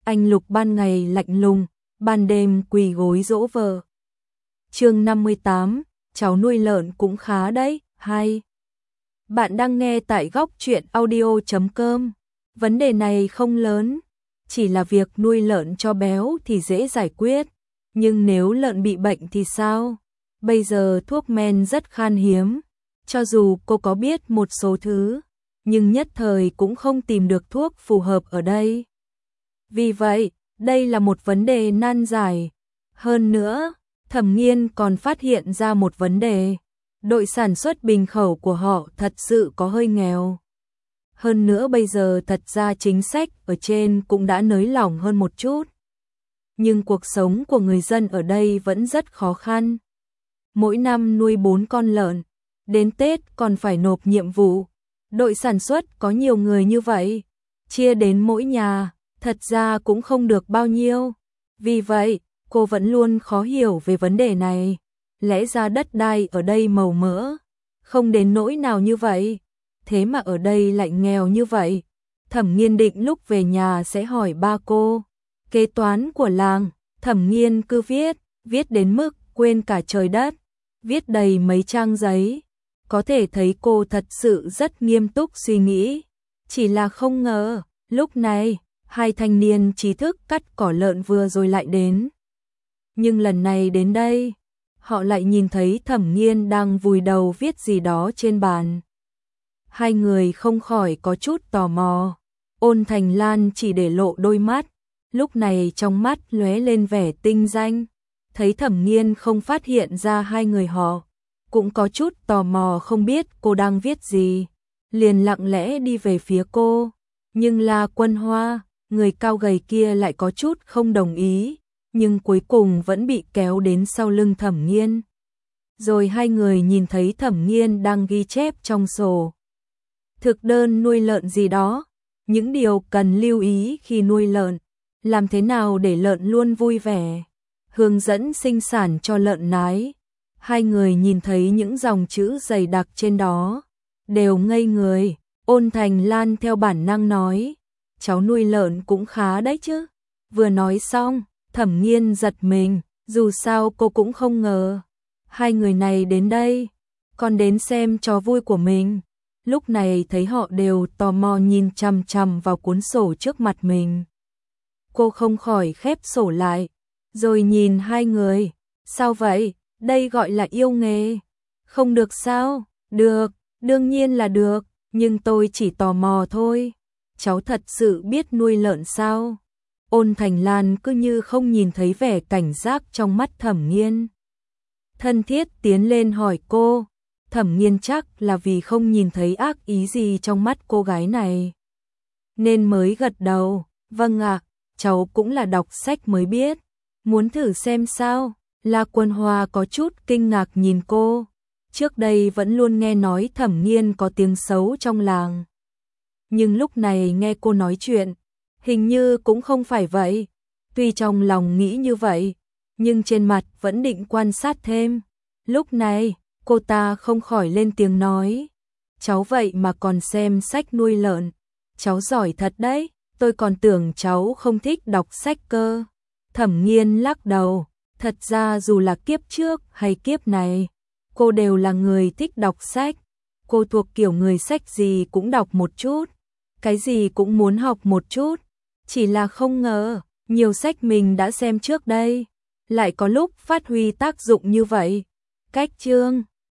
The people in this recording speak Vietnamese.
anh Lục ban ngày lạnh lùng, ban đêm quỳ gối dỗ vợ. Chương 58, cháu nuôi lợn cũng khá đấy, hay. Bạn đang nghe tại góc truyện audio.com. Vấn đề này không lớn, chỉ là việc nuôi lợn cho béo thì dễ giải quyết, nhưng nếu lợn bị bệnh thì sao? Bây giờ thuốc men rất khan hiếm, cho dù cô có biết một số thứ, nhưng nhất thời cũng không tìm được thuốc phù hợp ở đây. Vì vậy, đây là một vấn đề nan giải. Hơn nữa, Thẩm Nghiên còn phát hiện ra một vấn đề. Đội sản xuất bình khẩu của họ thật sự có hơi nghèo. Hơn nữa bây giờ thật ra chính sách ở trên cũng đã nới lỏng hơn một chút. Nhưng cuộc sống của người dân ở đây vẫn rất khó khăn. Mỗi năm nuôi 4 con lợn, đến Tết còn phải nộp nhiệm vụ. Đội sản xuất có nhiều người như vậy, chia đến mỗi nhà, thật ra cũng không được bao nhiêu. Vì vậy, cô vẫn luôn khó hiểu về vấn đề này. Lẽ ra đất đai ở đây màu mỡ, không đến nỗi nào như vậy, thế mà ở đây lại nghèo như vậy. Thẩm Nghiên định lúc về nhà sẽ hỏi ba cô. Kế toán của làng, Thẩm Nghiên cứ viết đến mức quên cả trời đất, viết đầy mấy trang giấy. Có thể thấy cô thật sự rất nghiêm túc suy nghĩ. Chỉ là không ngờ, lúc này, hai thanh niên trí thức cắt cỏ lợn vừa rồi lại đến. Nhưng lần này đến đây, họ lại nhìn thấy Thẩm Nghiên đang vùi đầu viết gì đó trên bàn. Hai người không khỏi có chút tò mò. Ôn Thành Lan chỉ để lộ đôi mắt, lúc này trong mắt lóe lên vẻ tinh danh. Thấy Thẩm Nghiên không phát hiện ra hai người họ, cũng có chút tò mò không biết cô đang viết gì, liền lặng lẽ đi về phía cô. Nhưng La Quân Hoa, người cao gầy kia lại có chút không đồng ý, nhưng cuối cùng vẫn bị kéo đến sau lưng Thẩm Nghiên. Rồi hai người nhìn thấy Thẩm Nghiên đang ghi chép trong sổ thực đơn nuôi lợn gì đó, những điều cần lưu ý khi nuôi lợn, làm thế nào để lợn luôn vui vẻ, hướng dẫn sinh sản cho lợn nái. Hai người nhìn thấy những dòng chữ dày đặc trên đó, đều ngây người. Ôn Thành Lan theo bản năng nói, cháu nuôi lợn cũng khá đấy chứ. Vừa nói xong, Thẩm Nghiên giật mình, dù sao cô cũng không ngờ hai người này đến đây, còn đến xem trò vui của mình. Lúc này thấy họ đều tò mò nhìn chằm chằm vào cuốn sổ trước mặt mình. Cô không khỏi khép sổ lại, rồi nhìn hai người. Sao vậy? Đây gọi là yêu nghề. Không được sao? Được, đương nhiên là được, nhưng tôi chỉ tò mò thôi. Cháu thật sự biết nuôi lợn sao? Ôn Thành Lan cứ như không nhìn thấy vẻ cảnh giác trong mắt Thẩm Nghiên. Thân thiết tiến lên hỏi cô. Thẩm Nghiên chắc là vì không nhìn thấy ác ý gì trong mắt cô gái này, nên mới gật đầu. Vâng ạ, cháu cũng là đọc sách mới biết. Muốn thử xem sao? La Quân Hoa có chút kinh ngạc nhìn cô. Trước đây vẫn luôn nghe nói Thẩm Nghiên có tiếng xấu trong làng, nhưng lúc này nghe cô nói chuyện, hình như cũng không phải vậy. Tuy trong lòng nghĩ như vậy, nhưng trên mặt vẫn định quan sát thêm. Lúc này, cô ta không khỏi lên tiếng nói, cháu vậy mà còn xem sách nuôi lợn, cháu giỏi thật đấy, tôi còn tưởng cháu không thích đọc sách cơ. Thẩm Nghiên lắc đầu, thật ra dù là kiếp trước hay kiếp này, cô đều là người thích đọc sách. Cô thuộc kiểu người sách gì cũng đọc một chút, cái gì cũng muốn học một chút, chỉ là không ngờ, nhiều sách mình đã xem trước đây, lại có lúc phát huy tác dụng như vậy. Cách chương